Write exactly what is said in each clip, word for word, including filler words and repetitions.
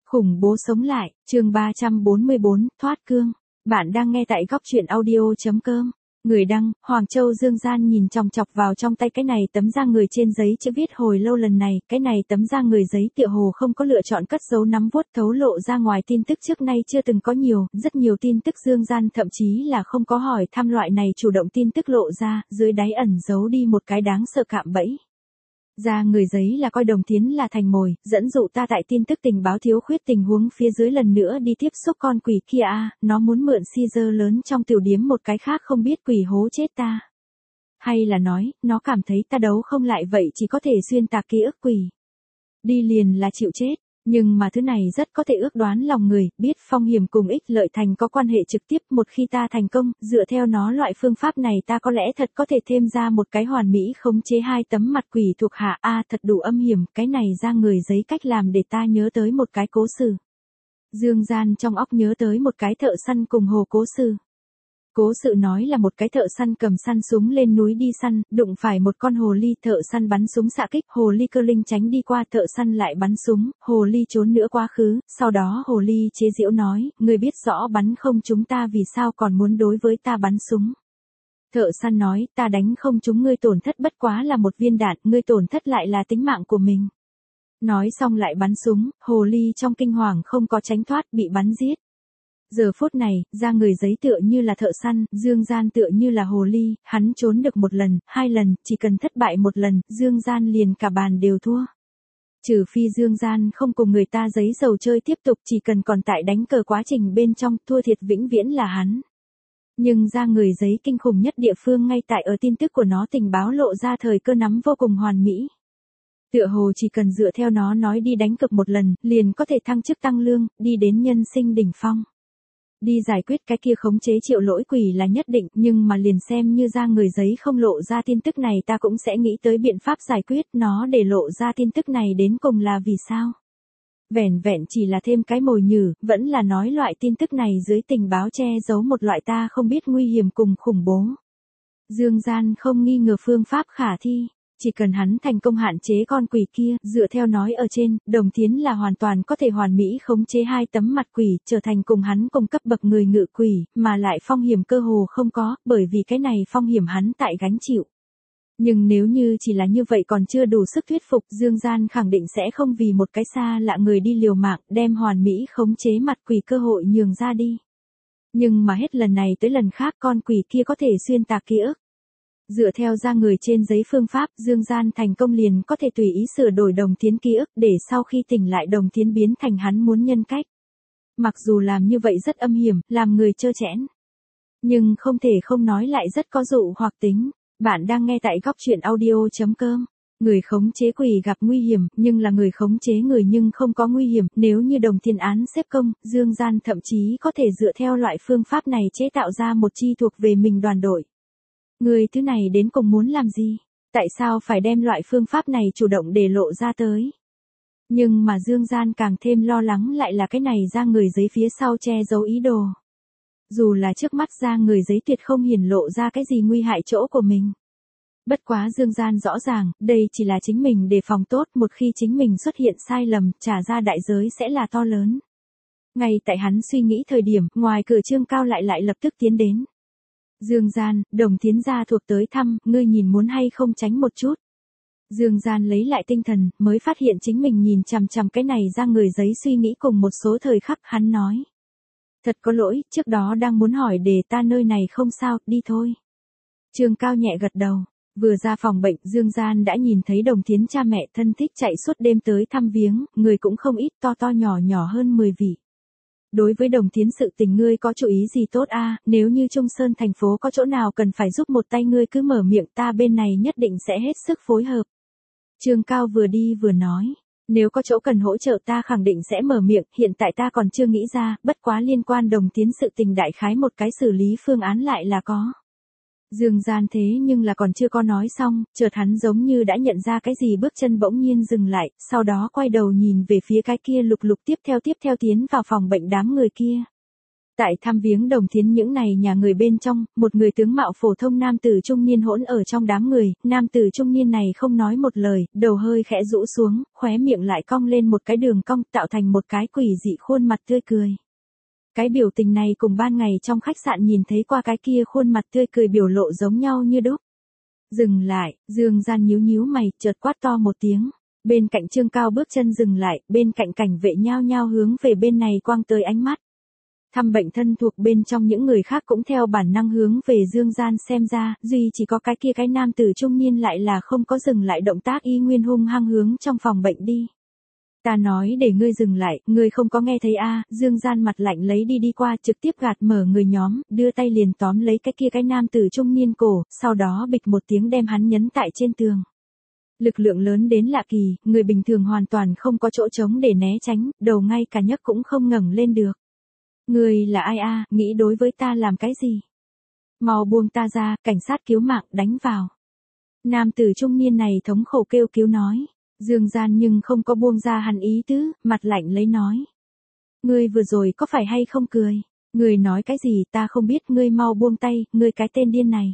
Khủng bố sống lại, chương ba trăm bốn mươi bốn, thoát cương. Bạn đang nghe tại góc truyện audio chấm com. Người đăng, Hoàng Châu Dương Gian nhìn chòng chọc vào trong tay cái này tấm da người trên giấy chữ viết hồi lâu lần này, cái này tấm da người giấy tựa hồ không có lựa chọn cất giấu nắm vuốt thấu lộ ra ngoài tin tức trước nay chưa từng có nhiều, rất nhiều tin tức Dương Gian thậm chí là không có hỏi thăm loại này chủ động tin tức lộ ra, dưới đáy ẩn giấu đi một cái đáng sợ cạm bẫy. Da người giấy là coi Đồng Thiến là thành mồi, dẫn dụ ta tại tin tức tình báo thiếu khuyết tình huống phía dưới lần nữa đi tiếp xúc con quỷ kia a, nó muốn mượn Caesar lớn trong tiểu điếm một cái khác không biết quỷ hố chết ta. Hay là nói, nó cảm thấy ta đấu không lại vậy chỉ có thể xuyên tạc ký ức quỷ. Đi liền là chịu chết. Nhưng mà thứ này rất có thể ước đoán lòng người, biết phong hiểm cùng ích lợi thành có quan hệ trực tiếp, một khi ta thành công, dựa theo nó loại phương pháp này ta có lẽ thật có thể thêm ra một cái hoàn mỹ khống chế hai tấm mặt quỷ thuộc hạ a thật đủ âm hiểm, cái này ra người giấy cách làm để ta nhớ tới một cái cố sự. Dương Gian trong óc nhớ tới một cái thợ săn cùng hồ cố sự. Cố sự nói là một cái thợ săn cầm săn súng lên núi đi săn, đụng phải một con hồ ly, thợ săn bắn súng xạ kích, hồ ly cơ linh tránh đi qua, thợ săn lại bắn súng, hồ ly trốn nữa quá khứ, sau đó hồ ly chế giễu nói, người biết rõ bắn không chúng ta vì sao còn muốn đối với ta bắn súng. Thợ săn nói, ta đánh không chúng ngươi tổn thất bất quá là một viên đạn, ngươi tổn thất lại là tính mạng của mình. Nói xong lại bắn súng, hồ ly trong kinh hoàng không có tránh thoát, bị bắn giết. Giờ phút này, da người giấy tựa như là thợ săn, Dương Gian tựa như là hồ ly, hắn trốn được một lần, hai lần, chỉ cần thất bại một lần, Dương Gian liền cả bàn đều thua. Trừ phi Dương Gian không cùng người ta giấy dầu chơi tiếp tục, chỉ cần còn tại đánh cờ quá trình bên trong, thua thiệt vĩnh viễn là hắn. Nhưng da người giấy kinh khủng nhất địa phương ngay tại ở tin tức của nó tình báo lộ ra thời cơ nắm vô cùng hoàn mỹ. Tựa hồ chỉ cần dựa theo nó nói đi đánh cược một lần, liền có thể thăng chức tăng lương, đi đến nhân sinh đỉnh phong. Đi giải quyết cái kia khống chế triệu lỗi quỷ là nhất định, nhưng mà liền xem như ra người giấy không lộ ra tin tức này ta cũng sẽ nghĩ tới biện pháp giải quyết nó để lộ ra tin tức này đến cùng là vì sao. Vẻn vẹn chỉ là thêm cái mồi nhử, vẫn là nói loại tin tức này dưới tình báo che giấu một loại ta không biết nguy hiểm cùng khủng bố. Dương Gian không nghi ngờ phương pháp khả thi. Chỉ cần hắn thành công hạn chế con quỷ kia, dựa theo nói ở trên, Đồng Thiến là hoàn toàn có thể hoàn mỹ khống chế hai tấm mặt quỷ, trở thành cùng hắn cùng cấp bậc người ngự quỷ, mà lại phong hiểm cơ hồ không có, bởi vì cái này phong hiểm hắn tại gánh chịu. Nhưng nếu như chỉ là như vậy còn chưa đủ sức thuyết phục, Dương Gian khẳng định sẽ không vì một cái xa lạ người đi liều mạng, đem hoàn mỹ khống chế mặt quỷ cơ hội nhường ra đi. Nhưng mà hết lần này tới lần khác con quỷ kia có thể xuyên tạc ký ức. Dựa theo ra người trên giấy phương pháp, Dương Gian thành công liền có thể tùy ý sửa đổi Đồng Thiến ký ức để sau khi tỉnh lại Đồng Thiến biến thành hắn muốn nhân cách. Mặc dù làm như vậy rất âm hiểm, làm người trơ trẽn. Nhưng không thể không nói lại rất có dụ hoặc tính. Bạn đang nghe tại góc truyện audio chấm com. Người khống chế quỷ gặp nguy hiểm, nhưng là người khống chế người nhưng không có nguy hiểm. Nếu như Đồng Thiến án xếp công, Dương Gian thậm chí có thể dựa theo loại phương pháp này chế tạo ra một chi thuộc về mình đoàn đội. Người thứ này đến cùng muốn làm gì? Tại sao phải đem loại phương pháp này chủ động để lộ ra tới? Nhưng mà Dương Gian càng thêm lo lắng lại là cái này ra người giấy phía sau che giấu ý đồ. Dù là trước mắt ra người giấy tuyệt không hiển lộ ra cái gì nguy hại chỗ của mình. Bất quá Dương Gian rõ ràng, đây chỉ là chính mình đề phòng tốt, một khi chính mình xuất hiện sai lầm, trả ra đại giới sẽ là to lớn. Ngay tại hắn suy nghĩ thời điểm, ngoài cửa Trương Cao lại lại lập tức tiến đến. Dương Gian, Đồng Thiến gia thuộc tới thăm, ngươi nhìn muốn hay không tránh một chút. Dương Gian lấy lại tinh thần, mới phát hiện chính mình nhìn chằm chằm cái này ra người giấy suy nghĩ cùng một số thời khắc, hắn nói. Thật có lỗi, trước đó đang muốn hỏi để ta nơi này không sao, đi thôi. Trương Cao nhẹ gật đầu, vừa ra phòng bệnh, Dương Gian đã nhìn thấy Đồng Thiến cha mẹ thân thích chạy suốt đêm tới thăm viếng, người cũng không ít, to to nhỏ nhỏ hơn mười vị. Đối với Đồng Thiến sự tình ngươi có chủ ý gì tốt a? Nếu như Trung Sơn thành phố có chỗ nào cần phải giúp một tay ngươi cứ mở miệng, ta bên này nhất định sẽ hết sức phối hợp. Trương Cao vừa đi vừa nói, nếu có chỗ cần hỗ trợ ta khẳng định sẽ mở miệng, hiện tại ta còn chưa nghĩ ra, bất quá liên quan Đồng Thiến sự tình đại khái một cái xử lý phương án lại là có. Dương Gian thế nhưng là còn chưa có nói xong, chợt hắn giống như đã nhận ra cái gì, bước chân bỗng nhiên dừng lại, sau đó quay đầu nhìn về phía cái kia lục lục tiếp theo tiếp theo tiến vào phòng bệnh đám người kia. Tại thăm viếng Đồng Thiến những này nhà người bên trong, một người tướng mạo phổ thông nam tử trung niên hỗn ở trong đám người, nam tử trung niên này không nói một lời, đầu hơi khẽ rũ xuống, khóe miệng lại cong lên một cái đường cong tạo thành một cái quỷ dị khuôn mặt tươi cười. Cái biểu tình này cùng ban ngày trong khách sạn nhìn thấy qua cái kia khuôn mặt tươi cười biểu lộ giống nhau như đúc. Dừng lại, Dương Gian nhíu nhíu mày, chợt quát to một tiếng. Bên cạnh Trương Cao bước chân dừng lại, bên cạnh cảnh vệ nhao nhao hướng về bên này quang tới ánh mắt. Thăm bệnh thân thuộc bên trong những người khác cũng theo bản năng hướng về Dương Gian xem ra, duy chỉ có cái kia cái nam tử trung niên lại là không có dừng lại động tác y nguyên hung hăng hướng trong phòng bệnh đi. Ta nói để ngươi dừng lại, ngươi không có nghe thấy a? À, Dương Gian mặt lạnh lấy đi đi qua trực tiếp gạt mở người nhóm, đưa tay liền tóm lấy cái kia cái nam tử trung niên cổ, sau đó bịch một tiếng đem hắn nhấn tại trên tường. Lực lượng lớn đến lạ kỳ, người bình thường hoàn toàn không có chỗ trống để né tránh, đầu ngay cả nhấc cũng không ngẩng lên được. Ngươi là ai a? À, nghĩ đối với ta làm cái gì? Mau buông ta ra, cảnh sát cứu mạng, đánh vào. Nam tử trung niên này thống khổ kêu cứu nói. Dương Gian nhưng không có buông ra hắn ý tứ, mặt lạnh lấy nói. Ngươi vừa rồi có phải hay không cười? Ngươi nói cái gì ta không biết, ngươi mau buông tay, ngươi cái tên điên này.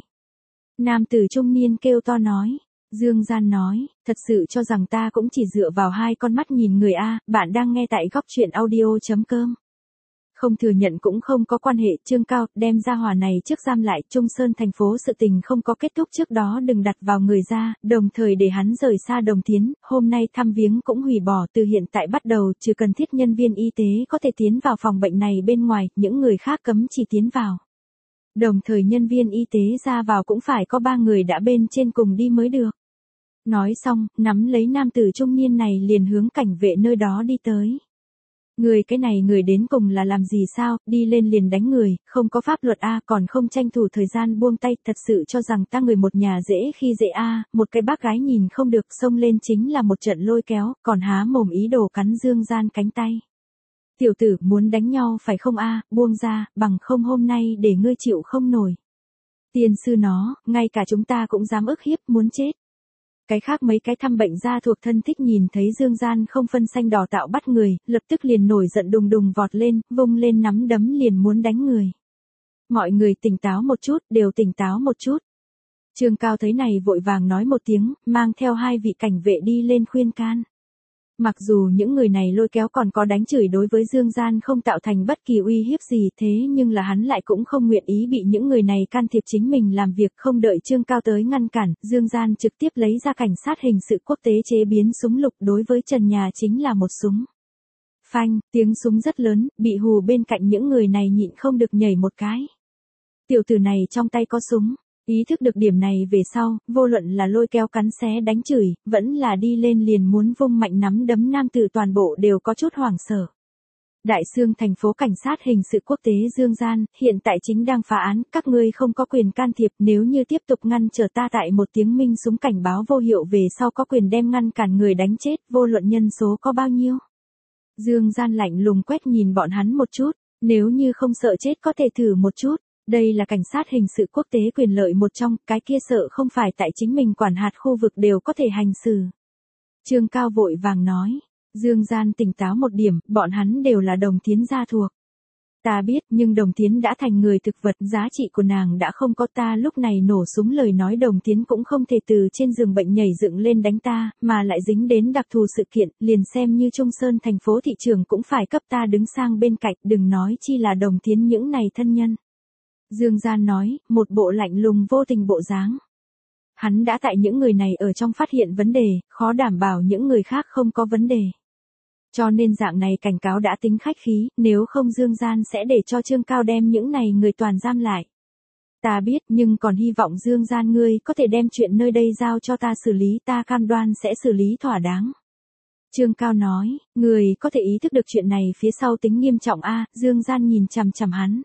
Nam tử trung niên kêu to nói. Dương Gian nói, thật sự cho rằng ta cũng chỉ dựa vào hai con mắt nhìn người a? Bạn đang nghe tại góc truyện audio chấm com. Không thừa nhận cũng không có quan hệ, Trương Cao, đem ra hỏa này trước giam lại, Trung Sơn thành phố sự tình không có kết thúc trước đó đừng đặt vào người ra, đồng thời để hắn rời xa Đồng Thiến, hôm nay thăm viếng cũng hủy bỏ, từ hiện tại bắt đầu, trừ cần thiết nhân viên y tế có thể tiến vào phòng bệnh này bên ngoài, những người khác cấm chỉ tiến vào. Đồng thời nhân viên y tế ra vào cũng phải có ba người đã bên trên cùng đi mới được. Nói xong, nắm lấy nam tử trung niên này liền hướng cảnh vệ nơi đó đi tới. Người cái này người đến cùng là làm gì sao, đi lên liền đánh người, không có pháp luật a, còn không tranh thủ thời gian buông tay, thật sự cho rằng ta người một nhà dễ khi dễ a, một cái bác gái nhìn không được xông lên chính là một trận lôi kéo, còn há mồm ý đồ cắn Dương Gian cánh tay. Tiểu tử muốn đánh nhau phải không a, buông ra, bằng không hôm nay để ngươi chịu không nổi. Tiên sư nó, ngay cả chúng ta cũng dám ức hiếp, muốn chết. Cái khác mấy cái thăm bệnh gia thuộc thân thích nhìn thấy Dương Gian không phân xanh đỏ tạo bắt người, lập tức liền nổi giận đùng đùng vọt lên, vung lên nắm đấm liền muốn đánh người. Mọi người tỉnh táo một chút, đều tỉnh táo một chút. Trương Cao thấy này vội vàng nói một tiếng, mang theo hai vị cảnh vệ đi lên khuyên can. Mặc dù những người này lôi kéo còn có đánh chửi đối với Dương Gian không tạo thành bất kỳ uy hiếp gì thế nhưng là hắn lại cũng không nguyện ý bị những người này can thiệp chính mình làm việc không đợi Trương Cao tới ngăn cản, Dương Gian trực tiếp lấy ra cảnh sát hình sự quốc tế chế biến súng lục đối với trần nhà chính là một súng. Phanh, tiếng súng rất lớn, bị hù bên cạnh những người này nhịn không được nhảy một cái. Tiểu tử này trong tay có súng. Ý thức được điểm này về sau, vô luận là lôi kéo cắn xé đánh chửi, vẫn là đi lên liền muốn vung mạnh nắm đấm nam tử toàn bộ đều có chút hoảng sợ. Đại Sương thành phố cảnh sát hình sự quốc tế Dương Gian, hiện tại chính đang phá án, các ngươi không có quyền can thiệp, nếu như tiếp tục ngăn trở ta tại một tiếng minh súng cảnh báo vô hiệu về sau có quyền đem ngăn cản người đánh chết, vô luận nhân số có bao nhiêu. Dương Gian lạnh lùng quét nhìn bọn hắn một chút, nếu như không sợ chết có thể thử một chút. Đây là cảnh sát hình sự quốc tế quyền lợi một trong, cái kia sợ không phải tại chính mình quản hạt khu vực đều có thể hành xử. Trương Cao vội vàng nói, Dương Gian tỉnh táo một điểm, bọn hắn đều là Đồng Thiến gia thuộc. Ta biết, nhưng Đồng Thiến đã thành người thực vật, giá trị của nàng đã không có, ta lúc này nổ súng lời nói Đồng Thiến cũng không thể từ trên giường bệnh nhảy dựng lên đánh ta, mà lại dính đến đặc thù sự kiện, liền xem như Trung Sơn thành phố thị trường cũng phải cấp ta đứng sang bên cạnh, đừng nói chi là Đồng Thiến những này thân nhân. Dương Gian nói, một bộ lạnh lùng vô tình bộ dáng. Hắn đã tại những người này ở trong phát hiện vấn đề, khó đảm bảo những người khác không có vấn đề. Cho nên dạng này cảnh cáo đã tính khách khí, nếu không Dương Gian sẽ để cho Trương Cao đem những này người toàn giam lại. Ta biết, nhưng còn hy vọng Dương Gian ngươi có thể đem chuyện nơi đây giao cho ta xử lý, ta cam đoan sẽ xử lý thỏa đáng. Trương Cao nói, người có thể ý thức được chuyện này phía sau tính nghiêm trọng a, Dương Gian nhìn chằm chằm hắn.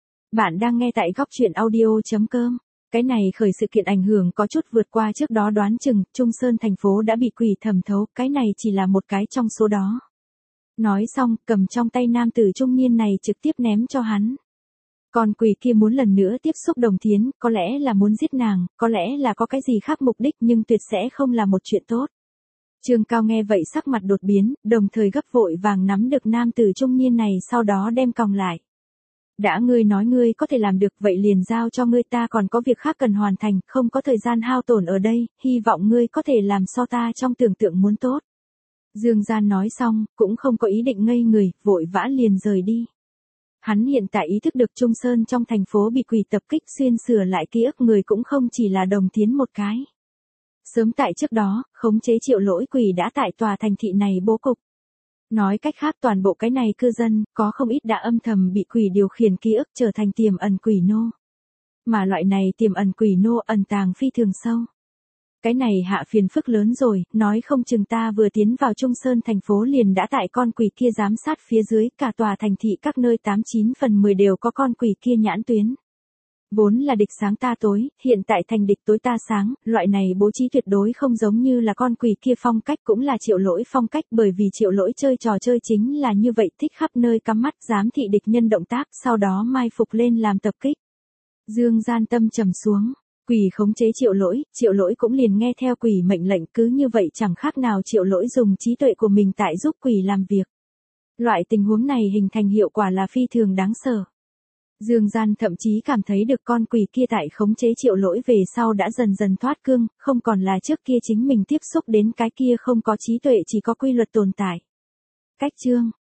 Bạn đang nghe tại góc truyện audio chấm com. Cái này khởi sự kiện ảnh hưởng có chút vượt qua trước đó đoán chừng, Trung Sơn thành phố đã bị quỷ thẩm thấu, cái này chỉ là một cái trong số đó. Nói xong, cầm trong tay nam tử trung niên này trực tiếp ném cho hắn. Còn quỷ kia muốn lần nữa tiếp xúc Đồng Thiến, có lẽ là muốn giết nàng, có lẽ là có cái gì khác mục đích nhưng tuyệt sẽ không là một chuyện tốt. Trương Cao nghe vậy sắc mặt đột biến, đồng thời gấp vội vàng nắm được nam tử trung niên này sau đó đem còng lại. Đã ngươi nói ngươi có thể làm được vậy liền giao cho ngươi, ta còn có việc khác cần hoàn thành, không có thời gian hao tổn ở đây, hy vọng ngươi có thể làm so ta trong tưởng tượng muốn tốt. Dương Gian nói xong, cũng không có ý định ngây người, vội vã liền rời đi. Hắn hiện tại ý thức được Trung Sơn trong thành phố bị quỷ tập kích, xuyên sửa lại ký ức người cũng không chỉ là Đồng Thiến một cái. Sớm tại trước đó, khống chế Triệu Lỗi quỷ đã tại tòa thành thị này bố cục. Nói cách khác toàn bộ cái này cư dân, có không ít đã âm thầm bị quỷ điều khiển ký ức trở thành tiềm ẩn quỷ nô. Mà loại này tiềm ẩn quỷ nô ẩn tàng phi thường sâu. Cái này hạ phiền phức lớn rồi, nói không chừng ta vừa tiến vào Trung Sơn thành phố liền đã tại con quỷ kia giám sát phía dưới, cả tòa thành thị các nơi tám chín phần mười đều có con quỷ kia nhãn tuyến. Vốn là địch sáng ta tối, hiện tại thành địch tối ta sáng, loại này bố trí tuyệt đối không giống như là con quỷ kia phong cách, cũng là Triệu Lỗi phong cách, bởi vì Triệu Lỗi chơi trò chơi chính là như vậy, thích khắp nơi cắm mắt giám thị địch nhân động tác, sau đó mai phục lên làm tập kích. Dương Gian tâm trầm xuống, quỷ khống chế Triệu Lỗi, Triệu Lỗi cũng liền nghe theo quỷ mệnh lệnh, cứ như vậy chẳng khác nào Triệu Lỗi dùng trí tuệ của mình tại giúp quỷ làm việc. Loại tình huống này hình thành hiệu quả là phi thường đáng sợ. Dương Gian thậm chí cảm thấy được con quỷ kia tại khống chế Triệu Lỗi về sau đã dần dần thoát cương, không còn là trước kia chính mình tiếp xúc đến cái kia không có trí tuệ chỉ có quy luật tồn tại. Cách chương